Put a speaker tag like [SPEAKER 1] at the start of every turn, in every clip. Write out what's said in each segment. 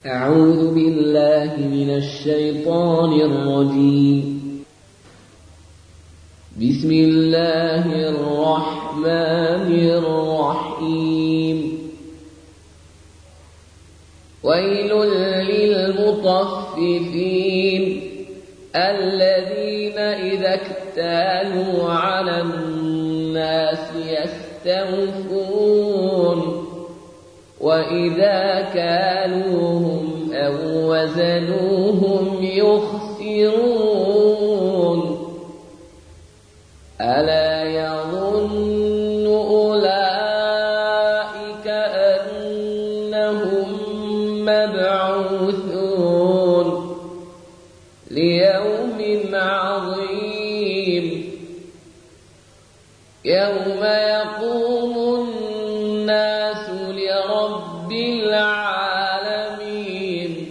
[SPEAKER 1] أعوذ بالله من الشيطان الرجيم. بسم الله الرحمن الرحيم. ويل للمطففين الذين إذا اكتالوا على الناس يستوفون وإذا كالوهم أو وزنوهم يخسرون. ألا يظن أولئك أنهم مبعوثون ليوم عظيم يوم يقوم الناس لرب العالمين.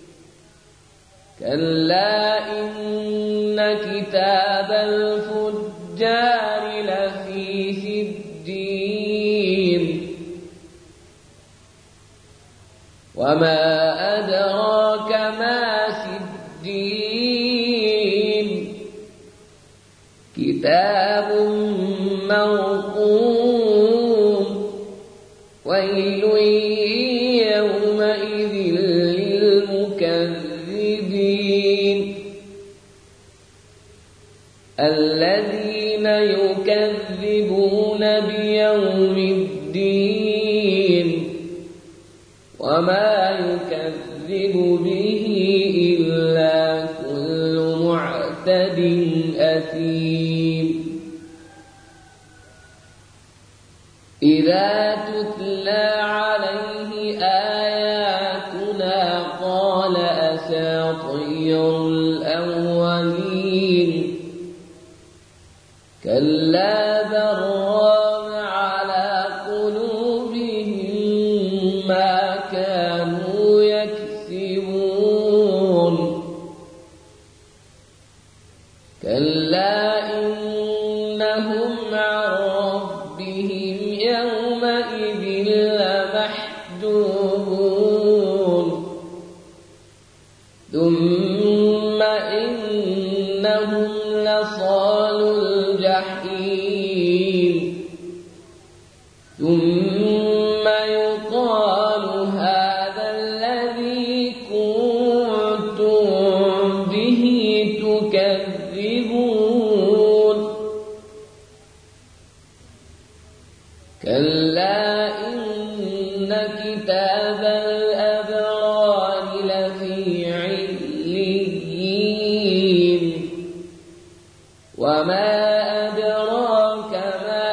[SPEAKER 1] كلا إن كتاب الفجار لفي سجين. وما أدراك ما سجين. كتاب مرقوم. ويل يومئذ للمكذبين الذين يكذبون بيوم الدين وما يكذب به إلا كل معتد أثيم. إذا تتلى عليه آياتنا قال أساطير الأولين. كلا بل ران على قلوبهم ما كانوا يكسبون. كلا إنهم عن ربهم يومئذ لمحجوبون. ثم إنهم لصالوا الجحيم. ثم يقال هذا الذي كنتم به تكذبون. كلا إن كتاب الأبرار لفي عليين. وما أدراك ما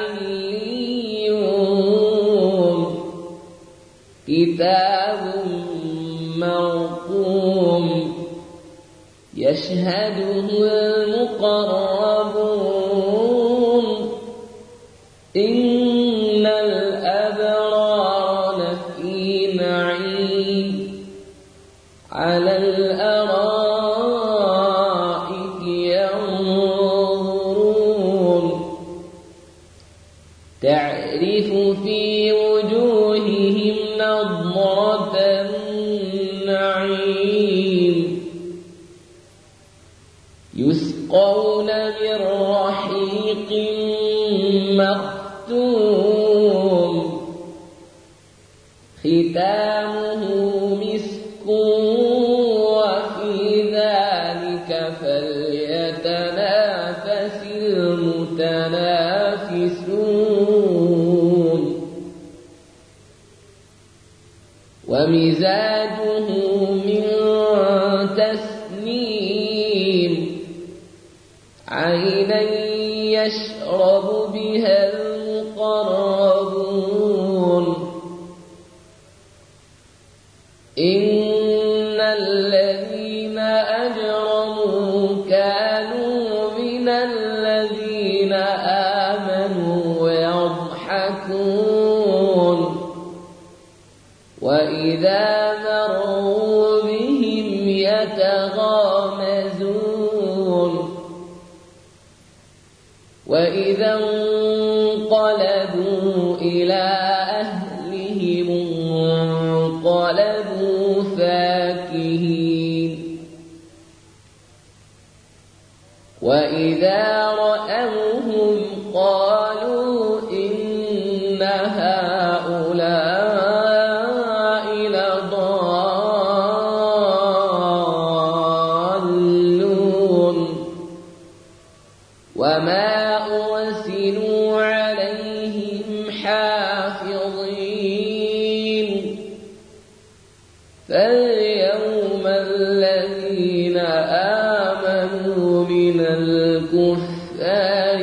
[SPEAKER 1] عليون. كتاب مرقوم يشهده المقربون. إن الأبرار لفي نعيم على الأرائك ينظرون. تعرف في وجوههم نضرة النعيم. يسقون من رحيق مختوم ختامه مسك وفي ذلك فليتنافس المتنافسون. ومزاجه من تسنيم. عينا يشرب بها المقربون. إن الذين أجرموا كانوا من الذين آمنوا يضحكون. وإذا مروا بهم يتغامزون. وإذا انقلبوا إلى أهلهم انقلبوا فاكهين وإذا رأوهم قالوا إن هؤلاء لضالون وما أرسلوا عليهم حافظين فاليوم الذين آمنوا من الكفار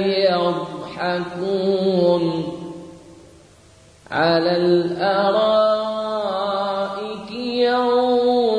[SPEAKER 1] يضحكون على الأرائك ينظرون